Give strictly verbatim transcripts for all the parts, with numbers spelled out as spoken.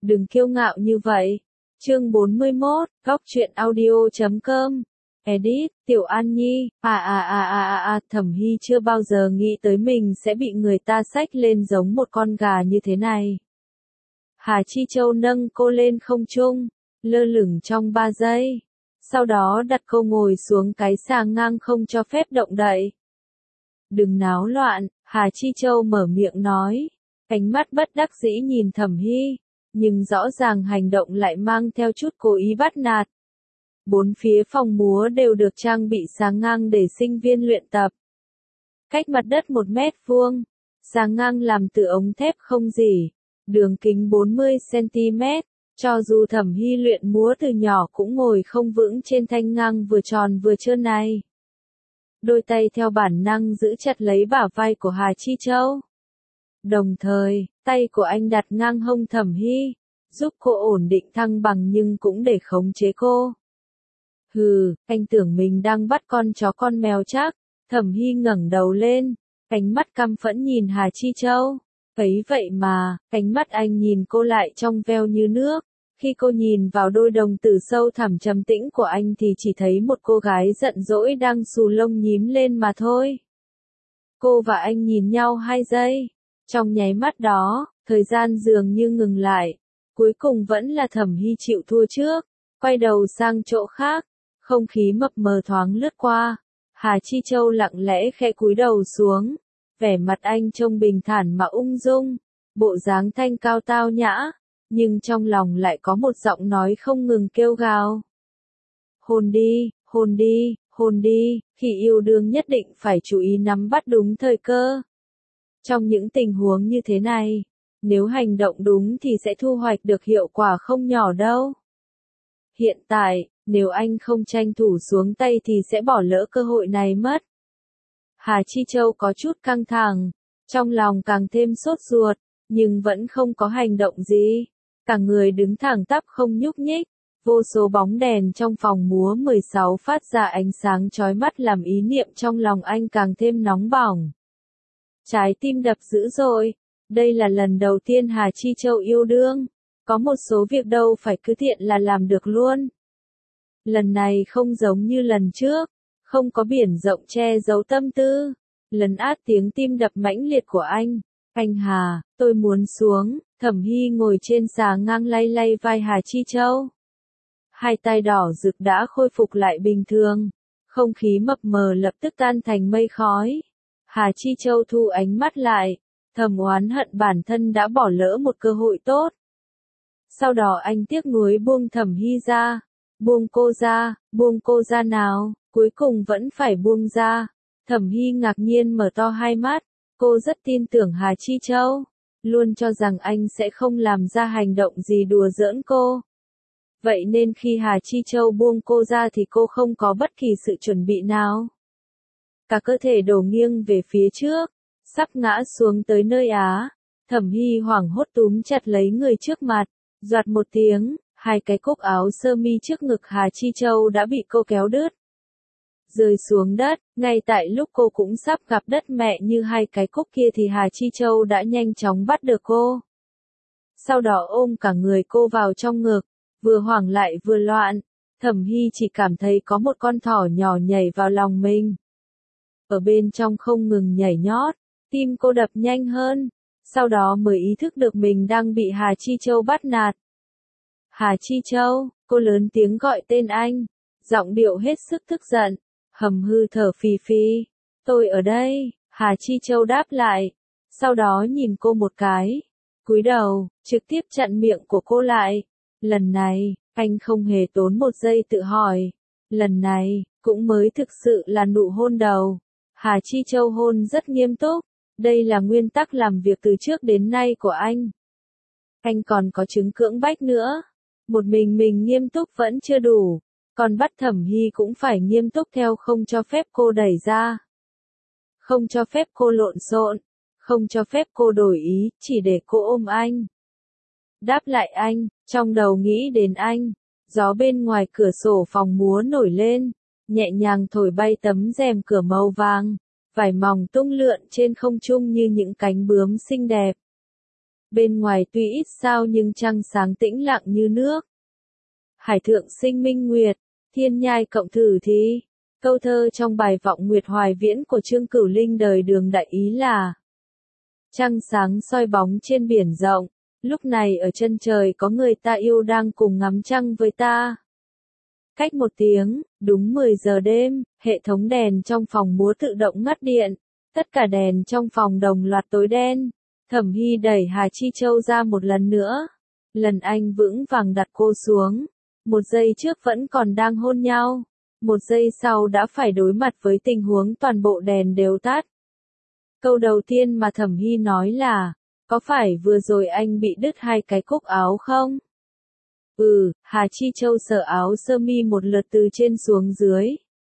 Đừng kiêu ngạo như vậy. Chương bốn mươi mốt, góc truyện audio chấm com. Edit, Tiểu An Nhi, à à à à à à, Thẩm Hy chưa bao giờ nghĩ tới mình sẽ bị người ta xách lên giống một con gà như thế này. Hà Chi Châu nâng cô lên không trung, lơ lửng trong ba giây. Sau đó đặt cô ngồi xuống cái xà ngang không cho phép động đậy. Đừng náo loạn, Hà Chi Châu mở miệng nói. Ánh mắt bất đắc dĩ nhìn Thẩm Hy, nhưng rõ ràng hành động lại mang theo chút cố ý bắt nạt. Bốn phía phòng múa đều được trang bị xà ngang để sinh viên luyện tập. Cách mặt đất một mét vuông, xà ngang làm từ ống thép không rỉ, đường kính bốn mươi xăng ti mét, cho dù Thẩm Hy luyện múa từ nhỏ cũng ngồi không vững trên thanh ngang vừa tròn vừa trơn này. Đôi tay theo bản năng giữ chặt lấy bả vai của Hà Chi Châu. Đồng thời, tay của anh đặt ngang hông Thẩm Hy, giúp cô ổn định thăng bằng nhưng cũng để khống chế cô. Hừ, anh tưởng mình đang bắt con chó con mèo chắc. Thẩm Hy ngẩng đầu lên, ánh mắt căm phẫn nhìn Hà Chi Châu. Ấy vậy mà, ánh mắt anh nhìn cô lại trong veo như nước. Khi cô nhìn vào đôi đồng tử sâu thẳm trầm tĩnh của anh thì chỉ thấy một cô gái giận dỗi đang xù lông nhím lên mà thôi. Cô và anh nhìn nhau hai giây. Trong nháy mắt đó, thời gian dường như ngừng lại. Cuối cùng vẫn là Thẩm Hy chịu thua trước, quay đầu sang chỗ khác. Không khí mập mờ thoáng lướt qua. Hà Chi Châu lặng lẽ khẽ cúi đầu xuống. Vẻ mặt anh trông bình thản mà ung dung, bộ dáng thanh cao tao nhã, nhưng trong lòng lại có một giọng nói không ngừng kêu gào. Hôn đi, hôn đi, hôn đi, khi yêu đương nhất định phải chú ý nắm bắt đúng thời cơ. Trong những tình huống như thế này, nếu hành động đúng thì sẽ thu hoạch được hiệu quả không nhỏ đâu. Hiện tại, nếu anh không tranh thủ xuống tay thì sẽ bỏ lỡ cơ hội này mất. Hà Chi Châu có chút căng thẳng, trong lòng càng thêm sốt ruột, nhưng vẫn không có hành động gì. Cả người đứng thẳng tắp không nhúc nhích, vô số bóng đèn trong phòng múa mười sáu phát ra ánh sáng chói mắt làm ý niệm trong lòng anh càng thêm nóng bỏng. Trái tim đập dữ dội, đây là lần đầu tiên Hà Chi Châu yêu đương, có một số việc đâu phải cứ tiện là làm được luôn. Lần này không giống như lần trước, không có biển rộng che giấu tâm tư, lấn át tiếng tim đập mãnh liệt của anh. Anh Hà, tôi muốn xuống. Thẩm Hy ngồi trên xà ngang lay lay vai Hà Chi Châu. Hai tay đỏ rực đã khôi phục lại bình thường, không khí mập mờ lập tức tan thành mây khói. Hà Chi Châu thu ánh mắt lại, thầm oán hận bản thân đã bỏ lỡ một cơ hội tốt. Sau đó anh tiếc nuối buông Thẩm Hy ra. Buông cô ra, buông cô ra nào, cuối cùng vẫn phải buông ra. Thẩm Hy ngạc nhiên mở to hai mắt, cô rất tin tưởng Hà Chi Châu, luôn cho rằng anh sẽ không làm ra hành động gì đùa giỡn cô. Vậy nên khi Hà Chi Châu buông cô ra thì cô không có bất kỳ sự chuẩn bị nào. Cả cơ thể đổ nghiêng về phía trước, sắp ngã xuống tới nơi á. Thẩm Hy hoảng hốt túm chặt lấy người trước mặt, doạt một tiếng. Hai cái cúc áo sơ mi trước ngực Hà Chi Châu đã bị cô kéo đứt. Rơi xuống đất, ngay tại lúc cô cũng sắp gặp đất mẹ như hai cái cúc kia thì Hà Chi Châu đã nhanh chóng bắt được cô. Sau đó ôm cả người cô vào trong ngực, vừa hoảng lại vừa loạn. Thẩm Hy chỉ cảm thấy có một con thỏ nhỏ nhảy vào lòng mình. Ở bên trong không ngừng nhảy nhót, tim cô đập nhanh hơn, sau đó mới ý thức được mình đang bị Hà Chi Châu bắt nạt. Hà Chi Châu, cô lớn tiếng gọi tên anh, giọng điệu hết sức tức giận, hầm hư thở phì phì. Tôi ở đây, Hà Chi Châu đáp lại, sau đó nhìn cô một cái, cúi đầu, trực tiếp chặn miệng của cô lại. Lần này, anh không hề tốn một giây tự hỏi, lần này, cũng mới thực sự là nụ hôn đầu. Hà Chi Châu hôn rất nghiêm túc, đây là nguyên tắc làm việc từ trước đến nay của anh. Anh còn có chứng cưỡng bách nữa. Một mình mình nghiêm túc vẫn chưa đủ, còn bắt Thẩm Hy cũng phải nghiêm túc theo, không cho phép cô đẩy ra. Không cho phép cô lộn xộn, không cho phép cô đổi ý, chỉ để cô ôm anh. Đáp lại anh, trong đầu nghĩ đến anh, gió bên ngoài cửa sổ phòng múa nổi lên, nhẹ nhàng thổi bay tấm rèm cửa màu vàng, vải mỏng tung lượn trên không trung như những cánh bướm xinh đẹp. Bên ngoài tuy ít sao nhưng trăng sáng tĩnh lặng như nước. Hải thượng sinh minh nguyệt, thiên nhai cộng thử thí. Câu thơ trong bài Vọng Nguyệt Hoài Viễn của Trương Cửu Linh đời Đường đại ý là: trăng sáng soi bóng trên biển rộng, lúc này ở chân trời có người ta yêu đang cùng ngắm trăng với ta. Cách một tiếng, đúng mười giờ đêm, hệ thống đèn trong phòng múa tự động ngắt điện, tất cả đèn trong phòng đồng loạt tối đen. Thẩm Hy đẩy Hà Chi Châu ra một lần nữa. Lần anh vững vàng đặt cô xuống. Một giây trước vẫn còn đang hôn nhau. Một giây sau đã phải đối mặt với tình huống toàn bộ đèn đều tắt. Câu đầu tiên mà Thẩm Hy nói là: có phải vừa rồi anh bị đứt hai cái cúc áo không? Ừ, Hà Chi Châu sờ áo sơ mi một lượt từ trên xuống dưới.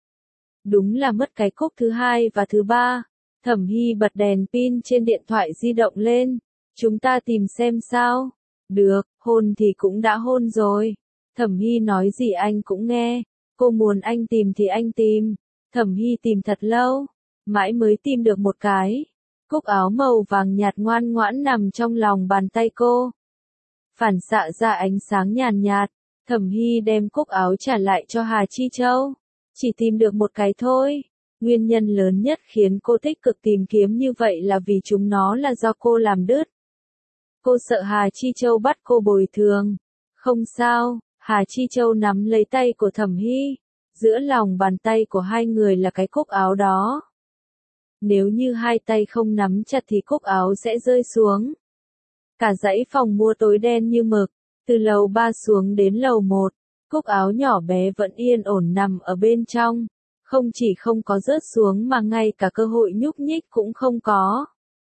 Đúng là mất cái cúc thứ hai và thứ ba. Thẩm Hy bật đèn pin trên điện thoại di động lên. Chúng ta tìm xem sao? Được, hôn thì cũng đã hôn rồi. Thẩm Hy nói gì anh cũng nghe. Cô muốn anh tìm thì anh tìm. Thẩm Hy tìm thật lâu, mãi mới tìm được một cái. Cúc áo màu vàng nhạt ngoan ngoãn nằm trong lòng bàn tay cô. Phản xạ ra ánh sáng nhàn nhạt. Thẩm Hy đem cúc áo trả lại cho Hà Chi Châu. Chỉ tìm được một cái thôi. Nguyên nhân lớn nhất khiến cô tích cực tìm kiếm như vậy là vì chúng nó là do cô làm đứt. Cô sợ Hà Chi Châu bắt cô bồi thường. Không sao, Hà Chi Châu nắm lấy tay của Thẩm Hy. Giữa lòng bàn tay của hai người là cái cúc áo đó. Nếu như hai tay không nắm chặt thì cúc áo sẽ rơi xuống. Cả dãy phòng mua tối đen như mực. Từ lầu ba xuống đến lầu một, cúc áo nhỏ bé vẫn yên ổn nằm ở bên trong. Không chỉ không có rớt xuống mà ngay cả cơ hội nhúc nhích cũng không có.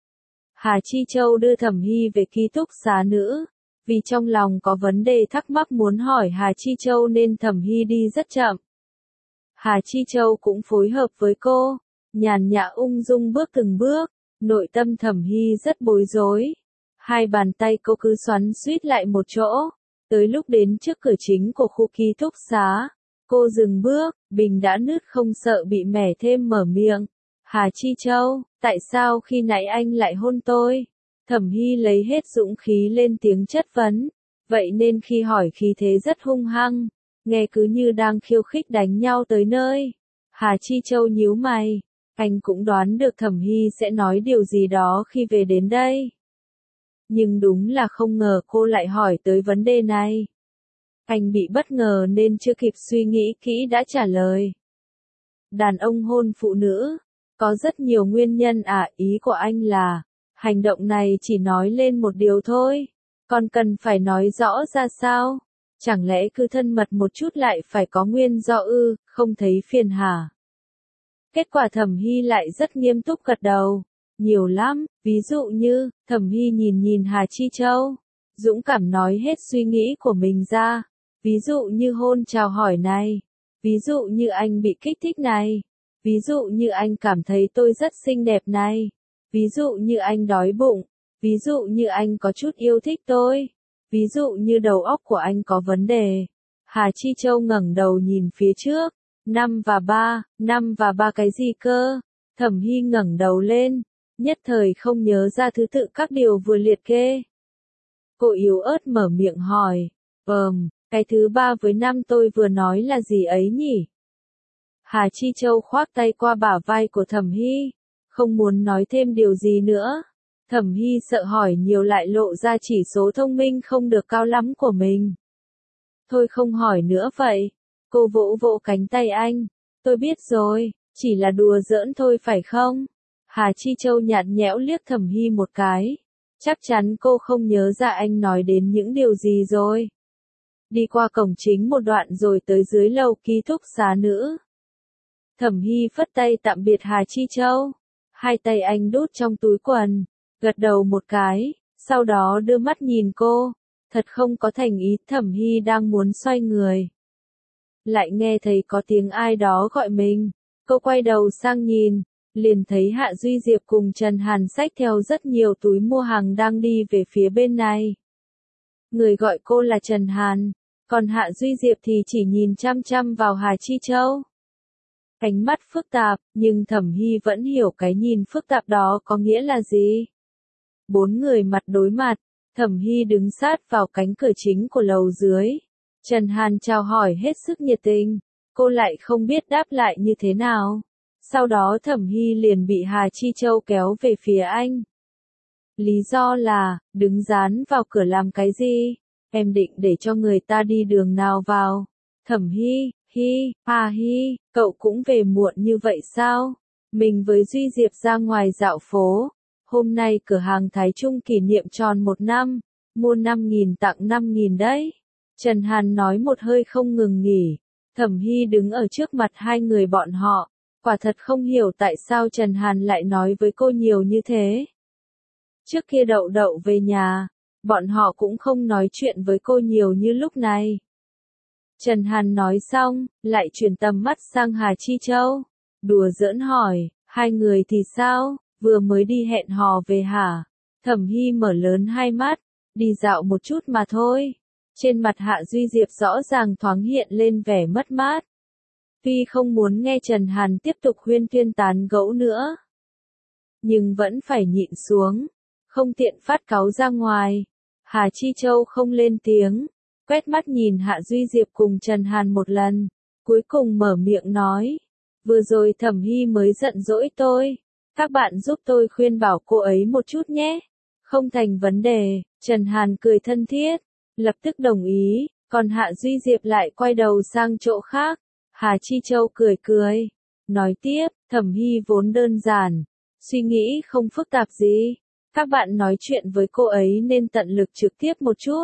Hà Chi Châu đưa Thẩm Hy về ký túc xá nữ. Vì trong lòng có vấn đề thắc mắc muốn hỏi Hà Chi Châu nên Thẩm Hy đi rất chậm. Hà Chi Châu cũng phối hợp với cô. Nhàn nhã ung dung bước từng bước. Nội tâm Thẩm Hy rất bối rối. Hai bàn tay cô cứ xoắn suýt lại một chỗ. Tới lúc đến trước cửa chính của khu ký túc xá, cô dừng bước, bình đã nứt không sợ bị mẻ thêm mở miệng. Hà Chi Châu, tại sao khi nãy anh lại hôn tôi? Thẩm Hy lấy hết dũng khí lên tiếng chất vấn. Vậy nên khi hỏi khí thế rất hung hăng, nghe cứ như đang khiêu khích đánh nhau tới nơi. Hà Chi Châu nhíu mày, anh cũng đoán được Thẩm Hy sẽ nói điều gì đó khi về đến đây. Nhưng đúng là không ngờ cô lại hỏi tới vấn đề này. Anh bị bất ngờ nên chưa kịp suy nghĩ kỹ đã trả lời. Đàn ông hôn phụ nữ, có rất nhiều nguyên nhân à, ý của anh là, hành động này chỉ nói lên một điều thôi, còn cần phải nói rõ ra sao? Chẳng lẽ cứ thân mật một chút lại phải có nguyên do ư, không thấy phiền hả? Kết quả Thẩm Hy lại rất nghiêm túc gật đầu. Nhiều lắm, ví dụ như, Thẩm Hy nhìn nhìn Hà Chi Châu, dũng cảm nói hết suy nghĩ của mình ra. Ví dụ như hôn chào hỏi này. Ví dụ như anh bị kích thích này. Ví dụ như anh cảm thấy tôi rất xinh đẹp này. Ví dụ như anh đói bụng. Ví dụ như anh có chút yêu thích tôi. Ví dụ như đầu óc của anh có vấn đề. Hà Chi Châu ngẩng đầu nhìn phía trước. Năm và ba, năm và ba cái gì cơ? Thẩm Hy ngẩng đầu lên. Nhất thời không nhớ ra thứ tự các điều vừa liệt kê. Cô yếu ớt mở miệng hỏi. Ờm, cái thứ ba với năm tôi vừa nói là gì ấy nhỉ? Hà Chi Châu khoác tay qua bả vai của Thẩm Hy. Không muốn nói thêm điều gì nữa. Thẩm Hy sợ hỏi nhiều lại lộ ra chỉ số thông minh không được cao lắm của mình. Thôi không hỏi nữa vậy. Cô vỗ vỗ cánh tay anh. Tôi biết rồi, chỉ là đùa giỡn thôi phải không? Hà Chi Châu nhạt nhẽo liếc Thẩm Hy một cái. Chắc chắn cô không nhớ ra anh nói đến những điều gì rồi. Đi qua cổng chính một đoạn rồi tới dưới lầu ký túc xá nữ. Thẩm Hy phất tay tạm biệt Hà Chi Châu. Hai tay anh đút trong túi quần, gật đầu một cái, sau đó đưa mắt nhìn cô. Thật không có thành ý. Thẩm Hy đang muốn xoay người, lại nghe thấy có tiếng ai đó gọi mình. Cô quay đầu sang nhìn, liền thấy Hạ Duy Diệp cùng Trần Hàn xách theo rất nhiều túi mua hàng đang đi về phía bên này. Người gọi cô là Trần Hàn, còn Hạ Duy Diệp thì chỉ nhìn chăm chăm vào Hà Chi Châu. Ánh mắt phức tạp, nhưng Thẩm Hy vẫn hiểu cái nhìn phức tạp đó có nghĩa là gì. Bốn người mặt đối mặt, Thẩm Hy đứng sát vào cánh cửa chính của lầu dưới. Trần Hàn chào hỏi hết sức nhiệt tình, cô lại không biết đáp lại như thế nào. Sau đó Thẩm Hy liền bị Hà Chi Châu kéo về phía anh. Lý do là, đứng dán vào cửa làm cái gì? Em định để cho người ta đi đường nào vào? Thẩm Hy, Hy, à Hy, cậu cũng về muộn như vậy sao? Mình với Duy Diệp ra ngoài dạo phố. Hôm nay cửa hàng Thái Trung kỷ niệm tròn một năm, mua năm nghìn tặng năm nghìn đấy. Trần Hàn nói một hơi không ngừng nghỉ. Thẩm Hy đứng ở trước mặt hai người bọn họ, quả thật không hiểu tại sao Trần Hàn lại nói với cô nhiều như thế. Trước kia Đậu Đậu về nhà, bọn họ cũng không nói chuyện với cô nhiều như lúc này. Trần Hàn nói xong, lại chuyển tầm mắt sang Hà Chi Châu. Đùa giỡn hỏi, hai người thì sao, vừa mới đi hẹn hò về hả? Thẩm Hy mở lớn hai mắt, đi dạo một chút mà thôi. Trên mặt Hạ Duy Diệp rõ ràng thoáng hiện lên vẻ mất mát. Tuy không muốn nghe Trần Hàn tiếp tục huyên thuyên tán gẫu nữa, nhưng vẫn phải nhịn xuống, không tiện phát cáu ra ngoài. Hà Chi Châu không lên tiếng, quét mắt nhìn Hạ Duy Diệp cùng Trần Hàn một lần, cuối cùng mở miệng nói, vừa rồi Thẩm Hy mới giận dỗi tôi, các bạn giúp tôi khuyên bảo cô ấy một chút nhé. Không thành vấn đề. Trần Hàn cười thân thiết, lập tức đồng ý, còn Hạ Duy Diệp lại quay đầu sang chỗ khác. Hà Chi Châu cười cười, nói tiếp, Thẩm Hy vốn đơn giản, suy nghĩ không phức tạp gì. Các bạn nói chuyện với cô ấy nên tận lực trực tiếp một chút.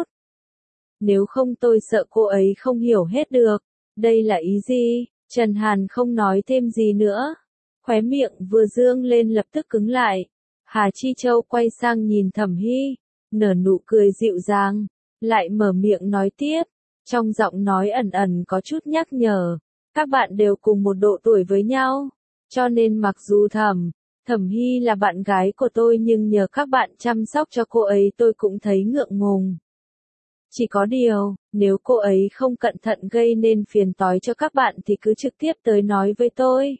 Nếu không tôi sợ cô ấy không hiểu hết được. Đây là ý gì? Trần Hàn không nói thêm gì nữa. Khóe miệng vừa dương lên lập tức cứng lại. Hà Chi Châu quay sang nhìn Thẩm Hy, nở nụ cười dịu dàng, lại mở miệng nói tiếp, trong giọng nói ẩn ẩn có chút nhắc nhở. Các bạn đều cùng một độ tuổi với nhau, cho nên mặc dù Thẩm Thẩm Hy là bạn gái của tôi nhưng nhờ các bạn chăm sóc cho cô ấy tôi cũng thấy ngượng ngùng. Chỉ có điều, nếu cô ấy không cẩn thận gây nên phiền toái cho các bạn thì cứ trực tiếp tới nói với tôi.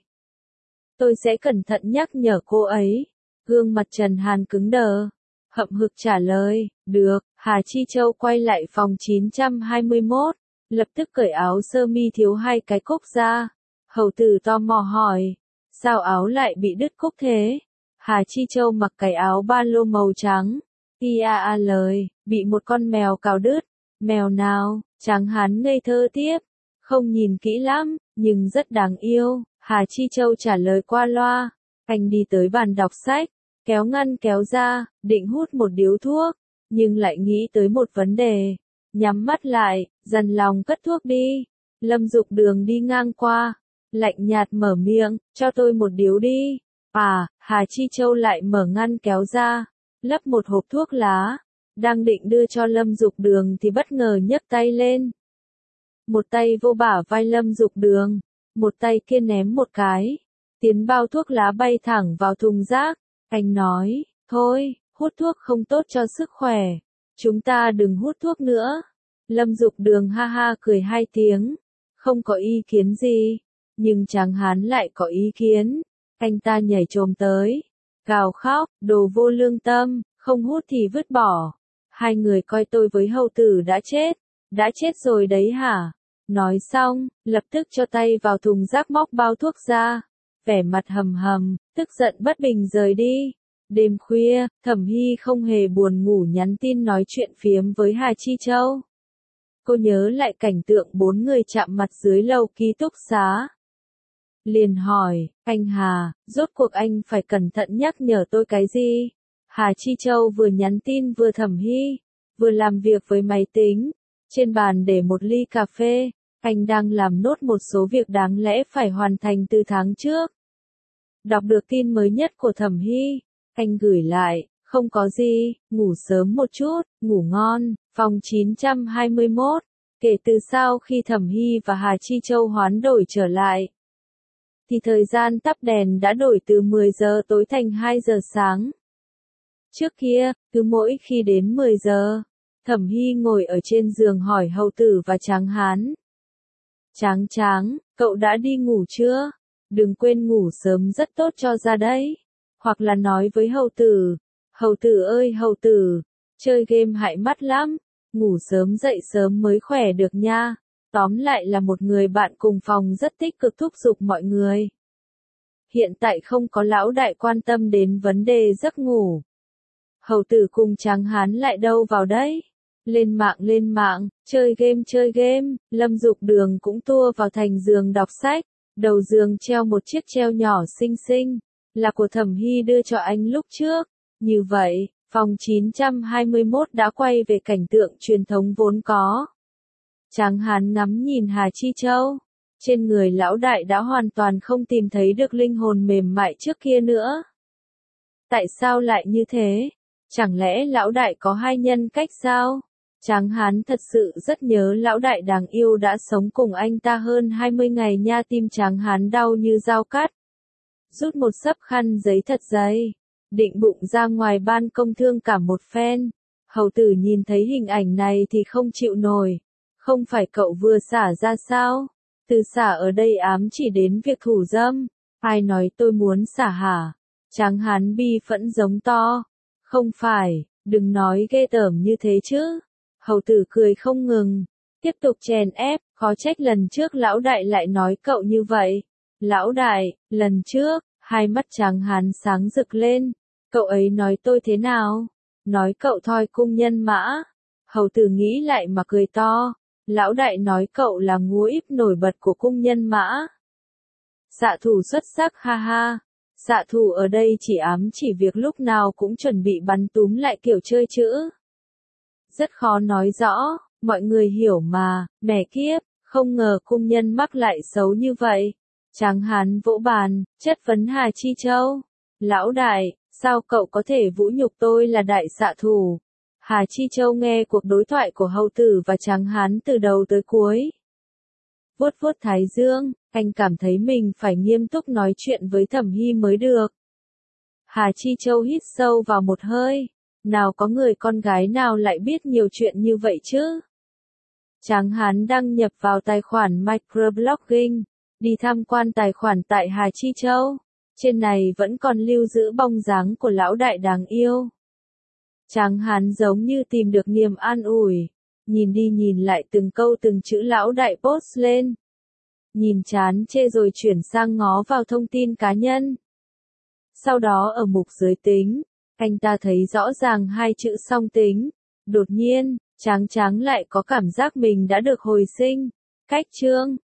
Tôi sẽ cẩn thận nhắc nhở cô ấy. Gương mặt Trần Hàn cứng đờ, hậm hực trả lời, được. Hà Chi Châu quay lại phòng chín trăm hai mươi mốt, lập tức cởi áo sơ mi thiếu hai cái cúc ra. Hầu tử tò mò hỏi, sao áo lại bị đứt cúc thế? Hà Chi Châu mặc cái áo ba lô màu trắng. Ia a lời, bị một con mèo cào đứt. Mèo nào? Tráng Hán ngây thơ tiếp, không nhìn kỹ lắm, nhưng rất đáng yêu. Hà Chi Châu trả lời qua loa. Anh đi tới bàn đọc sách, kéo ngăn kéo ra, định hút một điếu thuốc, nhưng lại nghĩ tới một vấn đề. Nhắm mắt lại, dần lòng cất thuốc đi. Lâm Dục Đường đi ngang qua, lạnh nhạt mở miệng, cho tôi một điếu đi. À, Hà Chi Châu lại mở ngăn kéo ra, lấp một hộp thuốc lá, đang định đưa cho Lâm Dục Đường thì bất ngờ nhấc tay lên. Một tay vô bả vai Lâm Dục Đường, một tay kia ném một cái, tiến bao thuốc lá bay thẳng vào thùng rác. Anh nói, thôi, hút thuốc không tốt cho sức khỏe, chúng ta đừng hút thuốc nữa. Lâm Dục Đường ha ha cười hai tiếng, không có ý kiến gì, nhưng Tráng Hán lại có ý kiến. Anh ta nhảy chồm tới, gào khóc, đồ vô lương tâm, không hút thì vứt bỏ. Hai người coi tôi với hầu tử đã chết, đã chết rồi đấy hả? Nói xong, lập tức cho tay vào thùng rác móc bao thuốc ra, vẻ mặt hầm hầm, tức giận bất bình rời đi. Đêm khuya, Thẩm Hy không hề buồn ngủ nhắn tin nói chuyện phiếm với Hà Chi Châu. Cô nhớ lại cảnh tượng bốn người chạm mặt dưới lầu ký túc xá. Liền hỏi, anh Hà, rốt cuộc anh phải cẩn thận nhắc nhở tôi cái gì? Hà Chi Châu vừa nhắn tin vừa Thẩm Hy, vừa làm việc với máy tính. Trên bàn để một ly cà phê, anh đang làm nốt một số việc đáng lẽ phải hoàn thành từ tháng trước. Đọc được tin mới nhất của Thẩm Hy, anh gửi lại, không có gì, ngủ sớm một chút, ngủ ngon. Phòng chín trăm hai mươi mốt, kể từ sau khi Thẩm Hy và Hà Chi Châu hoán đổi trở lại, thì thời gian tắt đèn đã đổi từ mười giờ tối thành hai giờ sáng. Trước kia, cứ mỗi khi đến mười giờ, Thẩm Hy ngồi ở trên giường hỏi hầu tử và Tráng Hán. Tráng Tráng, cậu đã đi ngủ chưa? Đừng quên ngủ sớm rất tốt cho da đấy. Hoặc là nói với hầu tử, hầu tử ơi hầu tử, chơi game hại mắt lắm, ngủ sớm dậy sớm mới khỏe được nha. Tóm lại là một người bạn cùng phòng rất tích cực thúc giục mọi người. Hiện tại không có lão đại quan tâm đến vấn đề giấc ngủ. Hầu tử cùng Tráng Hán lại đâu vào đấy. Lên mạng lên mạng, chơi game chơi game, Lâm Dục Đường cũng tua vào thành giường đọc sách. Đầu giường treo một chiếc treo nhỏ xinh xinh, là của Thẩm Hy đưa cho anh lúc trước. Như vậy, phòng chín trăm hai mươi mốt đã quay về cảnh tượng truyền thống vốn có. Tráng Hán ngắm nhìn Hà Chi Châu. Trên người lão đại đã hoàn toàn không tìm thấy được linh hồn mềm mại trước kia nữa. Tại sao lại như thế? Chẳng lẽ lão đại có hai nhân cách sao? Tráng Hán thật sự rất nhớ lão đại đáng yêu đã sống cùng anh ta hơn hai mươi ngày nha, tim Tráng Hán đau như dao cắt. Rút một xấp khăn giấy thật dày, định bụng ra ngoài ban công thương cảm một phen. Hầu tử nhìn thấy hình ảnh này thì không chịu nổi. Không phải cậu vừa xả ra sao? Từ xả ở đây ám chỉ đến việc thủ dâm. Ai nói tôi muốn xả hả? Tráng Hán bi phẫn giống to. Không phải, đừng nói ghê tởm như thế chứ. Hầu tử cười không ngừng, tiếp tục chèn ép, khó trách lần trước lão đại lại nói cậu như vậy. Lão đại, lần trước, hai mắt Tráng Hán sáng rực lên. Cậu ấy nói tôi thế nào? Nói cậu thoi cung nhân mã. Hầu tử nghĩ lại mà cười to. Lão đại nói cậu là ngúa íp nổi bật của cung nhân mã. Xạ thủ xuất sắc ha ha. Xạ thủ ở đây chỉ ám chỉ việc lúc nào cũng chuẩn bị bắn túm lại kiểu chơi chữ. Rất khó nói rõ, mọi người hiểu mà, mẹ kiếp, không ngờ cung nhân mắc lại xấu như vậy. Tráng Hán vỗ bàn, chất vấn Hà Chi Châu. Lão đại, sao cậu có thể vũ nhục tôi là đại xạ thủ? Hà Chi Châu nghe cuộc đối thoại của hầu tử và Tráng Hán từ đầu tới cuối. Vuốt vuốt thái dương, anh cảm thấy mình phải nghiêm túc nói chuyện với Thẩm Hy mới được. Hà Chi Châu hít sâu vào một hơi. Nào có người con gái nào lại biết nhiều chuyện như vậy chứ? Tráng Hán đăng nhập vào tài khoản microblogging, đi tham quan tài khoản tại Hà Chi Châu. Trên này vẫn còn lưu giữ bóng dáng của lão đại đáng yêu. Tráng Hán giống như tìm được niềm an ủi. Nhìn đi nhìn lại từng câu từng chữ lão đại post lên. Nhìn chán chê rồi chuyển sang ngó vào thông tin cá nhân. Sau đó ở mục giới tính, anh ta thấy rõ ràng hai chữ song tính. Đột nhiên, Tráng Tráng lại có cảm giác mình đã được hồi sinh. Cách chương